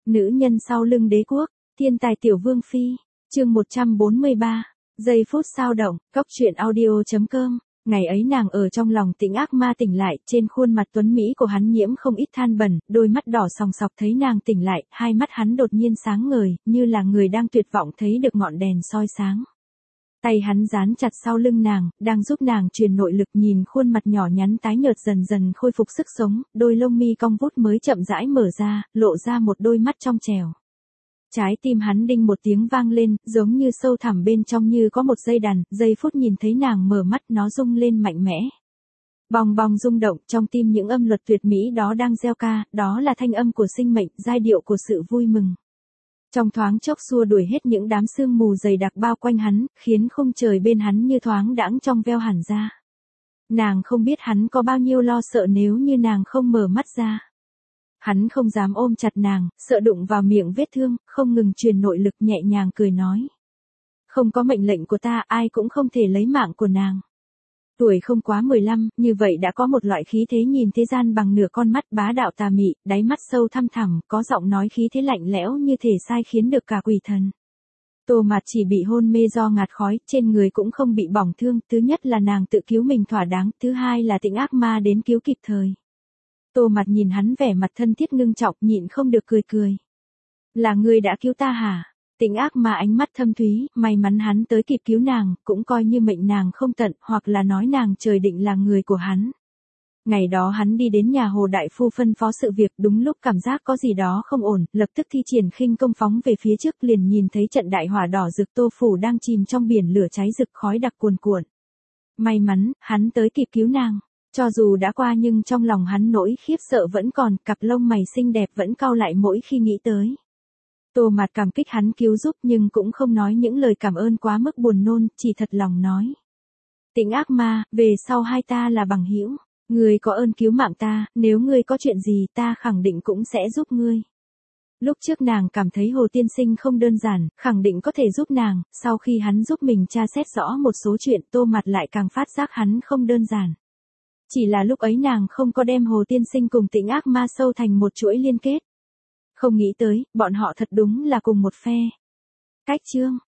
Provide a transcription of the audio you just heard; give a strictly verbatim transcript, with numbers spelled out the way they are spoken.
Nữ nhân sau lưng đế quốc, thiên tài tiểu vương phi, chương một trăm bốn mươi ba, giây phút sao động, cóc truyện audio chấm com. Ngày ấy nàng ở trong lòng Tĩnh ác ma tỉnh lại, trên khuôn mặt tuấn Mỹ của hắn nhiễm không ít than bẩn, đôi mắt đỏ sòng sọc thấy nàng tỉnh lại, hai mắt hắn đột nhiên sáng ngời, như là người đang tuyệt vọng thấy được ngọn đèn soi sáng. Tay hắn dán chặt sau lưng nàng, đang giúp nàng truyền nội lực, nhìn khuôn mặt nhỏ nhắn tái nhợt dần dần khôi phục sức sống, đôi lông mi cong vút mới chậm rãi mở ra, lộ ra một đôi mắt trong trẻo. Trái tim hắn đinh một tiếng vang lên, giống như sâu thẳm bên trong như có một dây đàn, giây phút nhìn thấy nàng mở mắt nó rung lên mạnh mẽ. Bòng bòng rung động, trong tim những âm luật tuyệt mỹ đó đang gieo ca, đó là thanh âm của sinh mệnh, giai điệu của sự vui mừng. Trong thoáng chốc xua đuổi hết những đám sương mù dày đặc bao quanh hắn, khiến khung trời bên hắn như thoáng đãng trong veo hẳn ra. Nàng không biết hắn có bao nhiêu lo sợ nếu như nàng không mở mắt ra. Hắn không dám ôm chặt nàng, sợ đụng vào miệng vết thương, không ngừng truyền nội lực, nhẹ nhàng cười nói. Không có mệnh lệnh của ta, ai cũng không thể lấy mạng của nàng. Tuổi không quá mười lăm, như vậy đã có một loại khí thế nhìn thế gian bằng nửa con mắt, bá đạo tà mị, đáy mắt sâu thăm thẳm, có giọng nói khí thế lạnh lẽo như thể sai khiến được cả quỷ thần. Tô Mạt chỉ bị hôn mê do ngạt khói, trên người cũng không bị bỏng thương, thứ nhất là nàng tự cứu mình thỏa đáng, thứ hai là Tĩnh ác ma đến cứu kịp thời. Tô Mạt nhìn hắn vẻ mặt thân thiết ngưng trọng, nhịn không được cười cười. Là ngươi đã cứu ta hả? Tĩnh ác ma ánh mắt thâm thúy, may mắn hắn tới kịp cứu nàng, cũng coi như mệnh nàng không tận, hoặc là nói nàng trời định là người của hắn. Ngày đó hắn đi đến nhà Hồ đại phu phân phó sự việc, đúng lúc cảm giác có gì đó không ổn, lập tức thi triển khinh công phóng về phía trước, liền nhìn thấy trận đại hỏa đỏ rực Tô phủ đang chìm trong biển lửa cháy rực, khói đặc cuồn cuộn. May mắn, hắn tới kịp cứu nàng. Cho dù đã qua nhưng trong lòng hắn nỗi khiếp sợ vẫn còn, cặp lông mày xinh đẹp vẫn cau lại mỗi khi nghĩ tới. Tô Mạt cảm kích hắn cứu giúp nhưng cũng không nói những lời cảm ơn quá mức buồn nôn, chỉ thật lòng nói. Tĩnh ác ma, về sau hai ta là bằng hữu, ngươi có ơn cứu mạng ta, nếu ngươi có chuyện gì ta khẳng định cũng sẽ giúp ngươi. Lúc trước nàng cảm thấy Hồ tiên sinh không đơn giản, khẳng định có thể giúp nàng, sau khi hắn giúp mình tra xét rõ một số chuyện, Tô Mạt lại càng phát giác hắn không đơn giản. Chỉ là lúc ấy nàng không có đem Hồ tiên sinh cùng Tĩnh ác ma sâu thành một chuỗi liên kết. Không nghĩ tới, bọn họ thật đúng là cùng một phe. Cách chương,